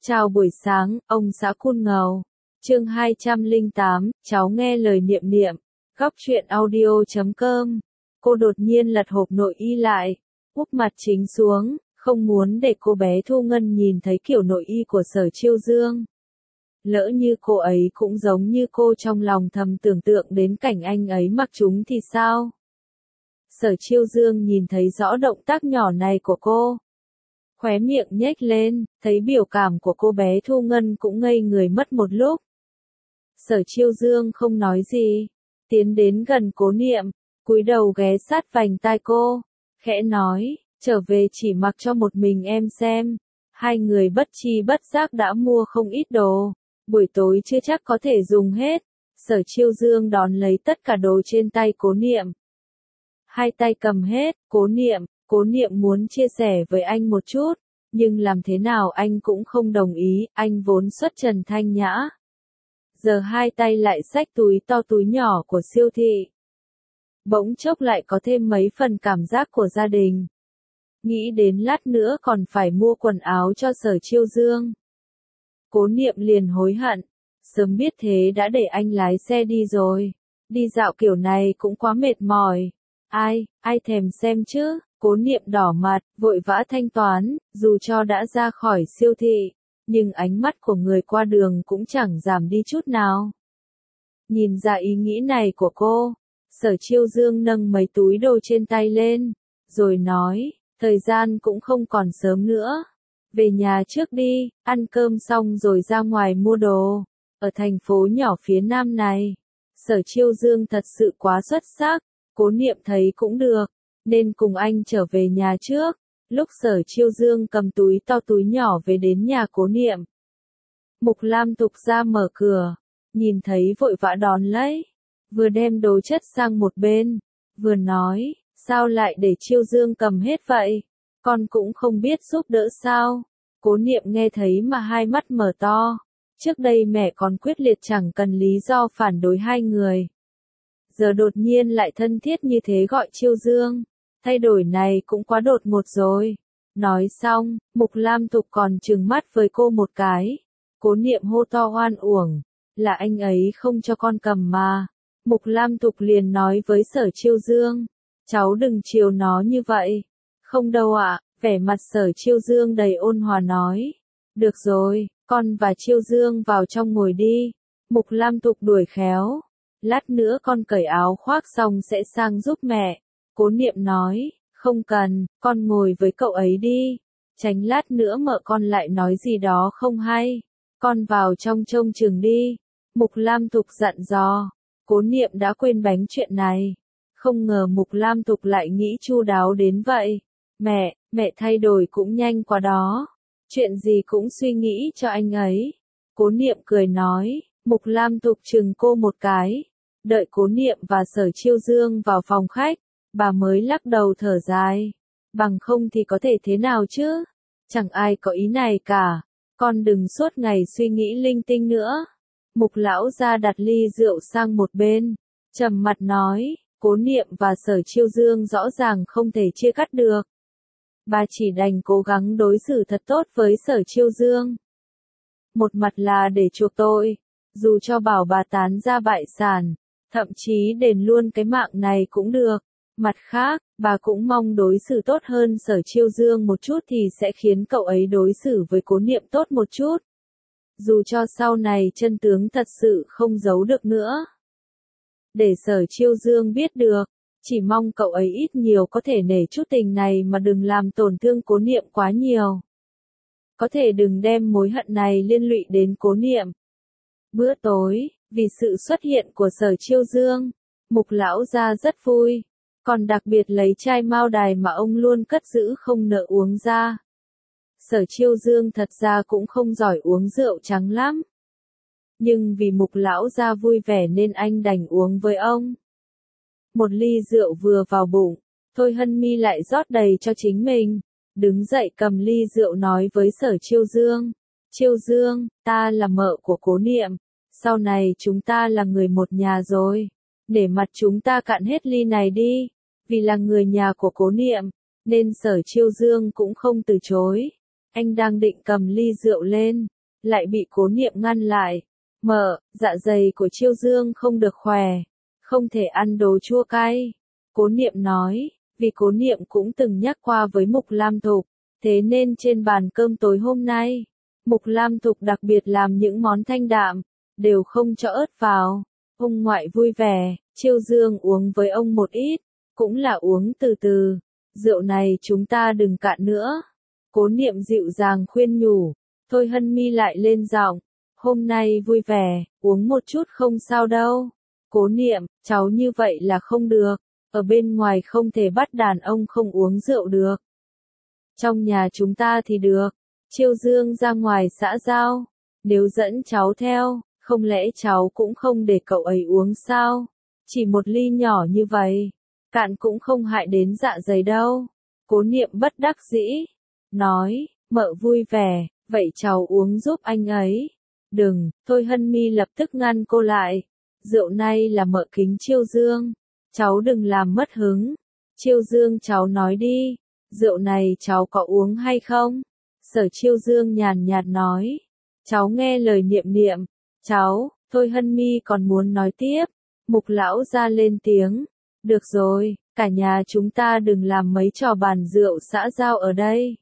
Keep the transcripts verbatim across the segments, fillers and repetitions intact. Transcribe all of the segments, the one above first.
Chào buổi sáng, ông xã Cun Ngầu. Chương hai trăm lẻ tám, cháu nghe lời niệm niệm. Góc truyện audio chấm com. Cô đột nhiên lật hộp nội y lại, úp mặt chính xuống, không muốn để cô bé Thu Ngân nhìn thấy kiểu nội y của Sở Chiêu Dương. Lỡ như cô ấy cũng giống như cô trong lòng thầm tưởng tượng đến cảnh anh ấy mặc chúng thì sao? Sở Chiêu Dương nhìn thấy rõ động tác nhỏ này của cô. Khóe miệng nhếch lên, thấy biểu cảm của cô bé Thu Ngân cũng ngây người mất một lúc. Sở Chiêu Dương không nói gì, tiến đến gần Cố Niệm, cúi đầu ghé sát vành tai cô, khẽ nói, trở về chỉ mặc cho một mình em xem. Hai người bất chi bất giác đã mua không ít đồ, buổi tối chưa chắc có thể dùng hết. Sở Chiêu Dương đón lấy tất cả đồ trên tay Cố Niệm. Hai tay cầm hết, Cố Niệm, Cố Niệm muốn chia sẻ với anh một chút, nhưng làm thế nào anh cũng không đồng ý, anh vốn xuất trần thanh nhã. Giờ hai tay lại xách túi to túi nhỏ của siêu thị. Bỗng chốc lại có thêm mấy phần cảm giác của gia đình. Nghĩ đến lát nữa còn phải mua quần áo cho Sở Chiêu Dương. Cố Niệm liền hối hận, sớm biết thế đã để anh lái xe đi rồi, đi dạo kiểu này cũng quá mệt mỏi. Ai, ai thèm xem chứ? Cố Niệm đỏ mặt, vội vã thanh toán, dù cho đã ra khỏi siêu thị, nhưng ánh mắt của người qua đường cũng chẳng giảm đi chút nào. Nhìn ra ý nghĩ này của cô, Sở Chiêu Dương nâng mấy túi đồ trên tay lên, rồi nói, thời gian cũng không còn sớm nữa. Về nhà trước đi, ăn cơm xong rồi ra ngoài mua đồ. Ở thành phố nhỏ phía nam này, Sở Chiêu Dương thật sự quá xuất sắc, Cố Niệm thấy cũng được, nên cùng anh trở về nhà trước. Lúc Sở Chiêu Dương cầm túi to túi nhỏ về đến nhà Cố Niệm, Mục Lam Tục ra mở cửa, nhìn thấy vội vã đón lấy, vừa đem đồ chất sang một bên, vừa nói, sao lại để Chiêu Dương cầm hết vậy, con cũng không biết giúp đỡ sao. Cố Niệm nghe thấy mà hai mắt mở to, trước đây mẹ còn quyết liệt chẳng cần lý do phản đối hai người. Giờ đột nhiên lại thân thiết như thế gọi Chiêu Dương, thay đổi này cũng quá đột ngột rồi. Nói xong, Mục Lam Tục còn trừng mắt với cô một cái. Cố Niệm hô to oan uổng, là anh ấy không cho con cầm mà. Mục Lam Tục liền nói với Sở Chiêu Dương, cháu đừng chiều nó như vậy. Không đâu ạ, vẻ mặt Sở Chiêu Dương đầy ôn hòa nói. Được rồi, con và Chiêu Dương vào trong ngồi đi. Mục Lam Tục đuổi khéo. Lát nữa con cởi áo khoác xong sẽ sang giúp mẹ. Cố Niệm nói, không cần, con ngồi với cậu ấy đi. Tránh lát nữa mợ con lại nói gì đó không hay. Con vào trong trông chừng đi. Mục Lam Tục dặn dò. Cố Niệm đã quên bánh chuyện này. Không ngờ Mục Lam Tục lại nghĩ chu đáo đến vậy. Mẹ, mẹ thay đổi cũng nhanh quá đó. Chuyện gì cũng suy nghĩ cho anh ấy. Cố Niệm cười nói. Mục Lam Tục chừng cô một cái. Đợi Cố Niệm và Sở Chiêu Dương vào phòng khách, bà mới lắc đầu thở dài. Bằng không thì có thể thế nào chứ? Chẳng ai có ý này cả. Con đừng suốt ngày suy nghĩ linh tinh nữa. Mục lão gia đặt ly rượu sang một bên, trầm mặt nói, Cố Niệm và Sở Chiêu Dương rõ ràng không thể chia cắt được. Bà chỉ đành cố gắng đối xử thật tốt với Sở Chiêu Dương. Một mặt là để chuộc tội, dù cho bảo bà tán ra bại sản, thậm chí đền luôn cái mạng này cũng được. Mặt khác, bà cũng mong đối xử tốt hơn Sở Chiêu Dương một chút thì sẽ khiến cậu ấy đối xử với Cố Niệm tốt một chút. Dù cho sau này chân tướng thật sự không giấu được nữa. Để Sở Chiêu Dương biết được, chỉ mong cậu ấy ít nhiều có thể nể chút tình này mà đừng làm tổn thương Cố Niệm quá nhiều. Có thể đừng đem mối hận này liên lụy đến Cố Niệm. Bữa tối, vì sự xuất hiện của Sở Chiêu Dương, Mục lão gia rất vui, còn đặc biệt lấy chai mao đài mà ông luôn cất giữ không nỡ uống ra. Sở Chiêu Dương thật ra cũng không giỏi uống rượu trắng lắm. Nhưng vì Mục lão gia vui vẻ nên anh đành uống với ông. Một ly rượu vừa vào bụng, Thôi Hân Mi lại rót đầy cho chính mình. Đứng dậy cầm ly rượu nói với Sở Chiêu Dương. Chiêu Dương, ta là mợ của Cố Niệm. Sau này chúng ta là người một nhà rồi. Để mặt chúng ta cạn hết ly này đi. Vì là người nhà của Cố Niệm, nên Sở Chiêu Dương cũng không từ chối. Anh đang định cầm ly rượu lên, lại bị Cố Niệm ngăn lại. Mợ, dạ dày của Chiêu Dương không được khỏe, không thể ăn đồ chua cay. Cố Niệm nói, vì Cố Niệm cũng từng nhắc qua với Mục Lam Thục, thế nên trên bàn cơm tối hôm nay, Mục Lam Thục đặc biệt làm những món thanh đạm, đều không cho ớt vào. Ông ngoại vui vẻ, Chiêu Dương uống với ông một ít, cũng là uống từ từ, rượu này chúng ta đừng cạn nữa. Cố Niệm dịu dàng khuyên nhủ, Thôi Hân Mi lại lên giọng, hôm nay vui vẻ, uống một chút không sao đâu. Cố Niệm, cháu như vậy là không được, ở bên ngoài không thể bắt đàn ông không uống rượu được. Trong nhà chúng ta thì được. Chiêu Dương ra ngoài xã giao, nếu dẫn cháu theo, không lẽ cháu cũng không để cậu ấy uống sao? Chỉ một ly nhỏ như vậy, cạn cũng không hại đến dạ dày đâu. Cố Niệm bất đắc dĩ, nói, mợ vui vẻ, vậy cháu uống giúp anh ấy. Đừng, Thôi Hân Mi lập tức ngăn cô lại. Rượu này là mợ kính Chiêu Dương, cháu đừng làm mất hứng. Chiêu Dương cháu nói đi, rượu này cháu có uống hay không? Sở Chiêu Dương nhàn nhạt nói, cháu nghe lời Niệm Niệm. Cháu, Thôi Hân Mi còn muốn nói tiếp. Mục lão ra lên tiếng, được rồi, cả nhà chúng ta đừng làm mấy trò bàn rượu xã giao ở đây.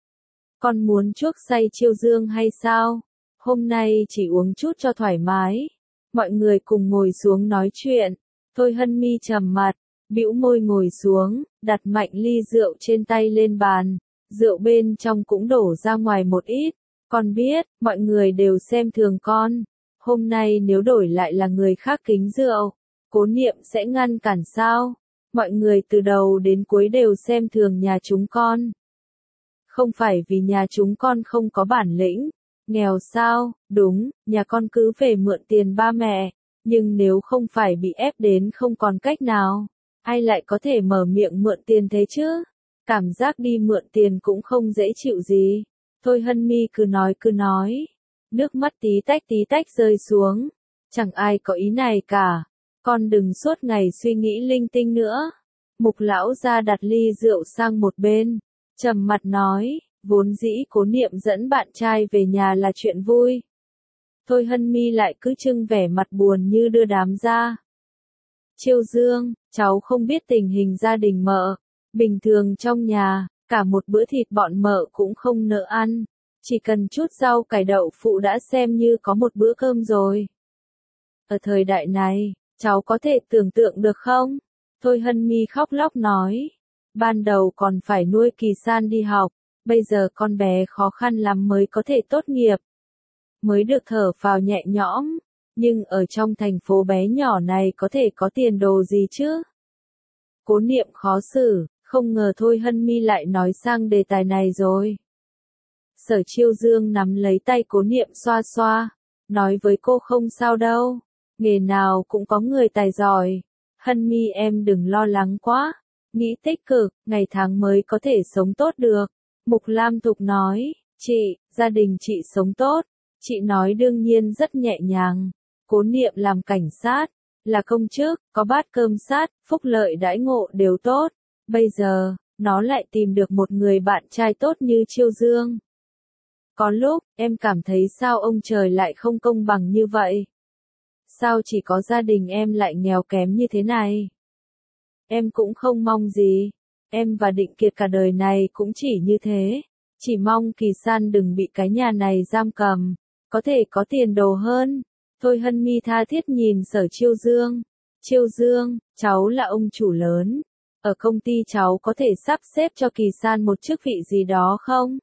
Con muốn chuốc say Chiêu Dương hay sao? Hôm nay chỉ uống chút cho thoải mái. Mọi người cùng ngồi xuống nói chuyện. Thôi Hân Mi trầm mặt, bĩu môi ngồi xuống, đặt mạnh ly rượu trên tay lên bàn. Rượu bên trong cũng đổ ra ngoài một ít. Con biết, mọi người đều xem thường con. Hôm nay nếu đổi lại là người khác kính rượu, Cố Niệm sẽ ngăn cản sao? Mọi người từ đầu đến cuối đều xem thường nhà chúng con. Không phải vì nhà chúng con không có bản lĩnh, nghèo sao? Đúng, nhà con cứ về mượn tiền ba mẹ, nhưng nếu không phải bị ép đến không còn cách nào, ai lại có thể mở miệng mượn tiền thế chứ? Cảm giác đi mượn tiền cũng không dễ chịu gì. Thôi Hân Mi cứ nói cứ nói, nước mắt tí tách tí tách rơi xuống. Chẳng ai có ý này cả, con đừng suốt ngày suy nghĩ linh tinh nữa. Mục lão ra đặt ly rượu sang một bên, trầm mặt nói, vốn dĩ Cố Niệm dẫn bạn trai về nhà là chuyện vui. Thôi Hân Mi lại cứ trưng vẻ mặt buồn như đưa đám ra. Chiêu Dương, cháu không biết tình hình gia đình mợ, bình thường trong nhà, cả một bữa thịt bọn mợ cũng không nỡ ăn, chỉ cần chút rau cải đậu phụ đã xem như có một bữa cơm rồi. Ở thời đại này, cháu có thể tưởng tượng được không? Thôi Hân Mi khóc lóc nói, ban đầu còn phải nuôi Kỳ San đi học, bây giờ con bé khó khăn lắm mới có thể tốt nghiệp. Mới được thở phào nhẹ nhõm, nhưng ở trong thành phố bé nhỏ này có thể có tiền đồ gì chứ? Cố Niệm khó xử, không ngờ Thôi Hân Mi lại nói sang đề tài này rồi. Sở Chiêu Dương nắm lấy tay Cố Niệm xoa xoa, nói với cô không sao đâu, nghề nào cũng có người tài giỏi. Hân Mi em đừng lo lắng quá, nghĩ tích cực, ngày tháng mới có thể sống tốt được. Mục Lam Thục nói, chị, gia đình chị sống tốt. Chị nói đương nhiên rất nhẹ nhàng. Cố Niệm làm cảnh sát, là công chức, có bát cơm sát, phúc lợi đãi ngộ đều tốt. Bây giờ, nó lại tìm được một người bạn trai tốt như Chiêu Dương. Có lúc, em cảm thấy sao ông trời lại không công bằng như vậy? Sao chỉ có gia đình em lại nghèo kém như thế này? Em cũng không mong gì. Em và Định Kiệt cả đời này cũng chỉ như thế. Chỉ mong Kỳ San đừng bị cái nhà này giam cầm, có thể có tiền đồ hơn. Thôi Hân Mi tha thiết nhìn Sở Chiêu Dương. Chiêu Dương, cháu là ông chủ lớn. Ở công ty cháu có thể sắp xếp cho Kỳ San một chức vị gì đó không?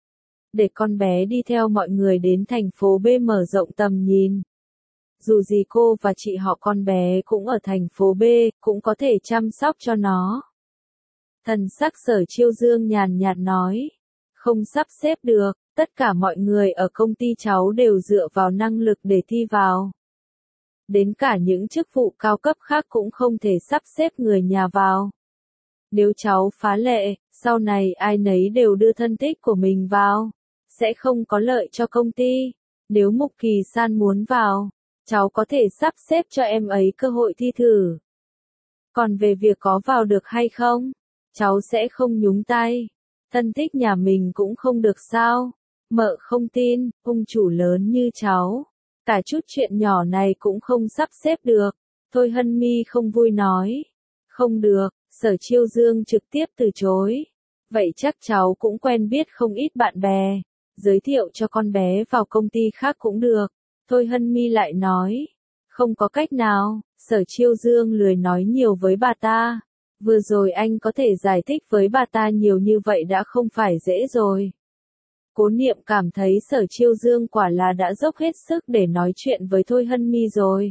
Để con bé đi theo mọi người đến thành phố B mở rộng tầm nhìn. Dù gì cô và chị họ con bé cũng ở thành phố B, cũng có thể chăm sóc cho nó. Thần sắc Sở Chiêu Dương nhàn nhạt nói. Không sắp xếp được, tất cả mọi người ở công ty cháu đều dựa vào năng lực để thi vào. Đến cả những chức vụ cao cấp khác cũng không thể sắp xếp người nhà vào. Nếu cháu phá lệ, sau này ai nấy đều đưa thân thích của mình vào, sẽ không có lợi cho công ty. Nếu Mục Kỳ San muốn vào, cháu có thể sắp xếp cho em ấy cơ hội thi thử. Còn về việc có vào được hay không, cháu sẽ không nhúng tay. Thân thích nhà mình cũng không được sao? Mợ không tin, ông chủ lớn như cháu. Cả chút chuyện nhỏ này cũng không sắp xếp được. Thôi Hân Mi không vui nói. Không được, Sở Chiêu Dương trực tiếp từ chối. Vậy chắc cháu cũng quen biết không ít bạn bè. Giới thiệu cho con bé vào công ty khác cũng được. Thôi Hân Mi lại nói. Không có cách nào, Sở Chiêu Dương lười nói nhiều với bà ta. Vừa rồi anh có thể giải thích với bà ta nhiều như vậy đã không phải dễ rồi. Cố Niệm cảm thấy Sở Chiêu Dương quả là đã dốc hết sức để nói chuyện với Thôi Hân Mi rồi.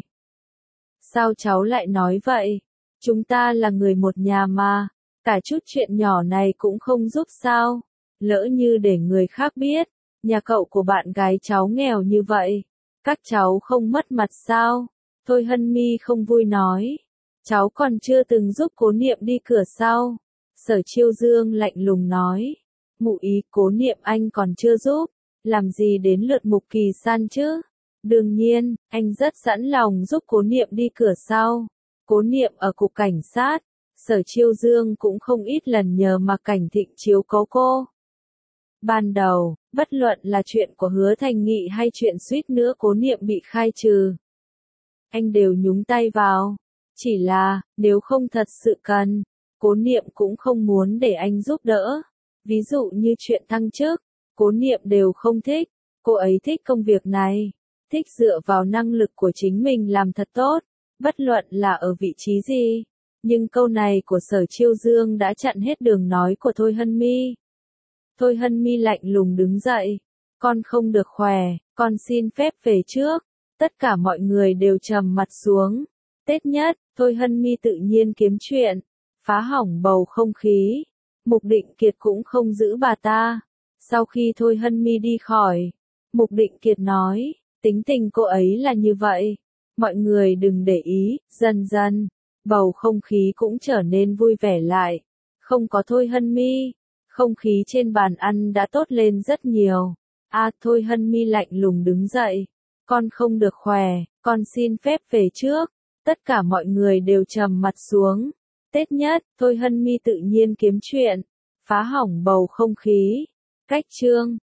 Sao cháu lại nói vậy? Chúng ta là người một nhà mà, cả chút chuyện nhỏ này cũng không giúp sao? Lỡ như để người khác biết, nhà cậu của bạn gái cháu nghèo như vậy, các cháu không mất mặt sao? Thôi Hân Mi không vui nói. Cháu còn chưa từng giúp Cố Niệm đi cửa sau. Sở Chiêu Dương lạnh lùng nói. Ngụ ý Cố Niệm anh còn chưa giúp, làm gì đến lượt Mục Kỳ San chứ? Đương nhiên, anh rất sẵn lòng giúp Cố Niệm đi cửa sau. Cố Niệm ở cục cảnh sát, Sở Chiêu Dương cũng không ít lần nhờ mà Cảnh Thịnh chiếu cố cô. Ban đầu, bất luận là chuyện của Hứa Thành Nghị hay chuyện suýt nữa Cố Niệm bị khai trừ, anh đều nhúng tay vào. Chỉ là, nếu không thật sự cần, Cố Niệm cũng không muốn để anh giúp đỡ. Ví dụ như chuyện thăng chức, Cố Niệm đều không thích. Cô ấy thích công việc này, thích dựa vào năng lực của chính mình làm thật tốt, bất luận là ở vị trí gì. Nhưng câu này của Sở Chiêu Dương đã chặn hết đường nói của Thôi Hân Mi. Thôi Hân Mi lạnh lùng đứng dậy. Con không được khỏe, con xin phép về trước. Tất cả mọi người đều trầm mặt xuống. Tết nhất, Thôi Hân Mi tự nhiên kiếm chuyện, phá hỏng bầu không khí. Mục Định Kiệt cũng không giữ bà ta. Sau khi Thôi Hân Mi đi khỏi, Mục Định Kiệt nói, tính tình cô ấy là như vậy. Mọi người đừng để ý, dần dần, bầu không khí cũng trở nên vui vẻ lại. Không có Thôi Hân Mi, không khí trên bàn ăn đã tốt lên rất nhiều. À, Thôi Hân Mi lạnh lùng đứng dậy. Con không được khỏe, con xin phép về trước. Tất cả mọi người đều trầm mặt xuống. Tết nhất, Thôi Hân Mi tự nhiên kiếm chuyện, phá hỏng bầu không khí. Cách chương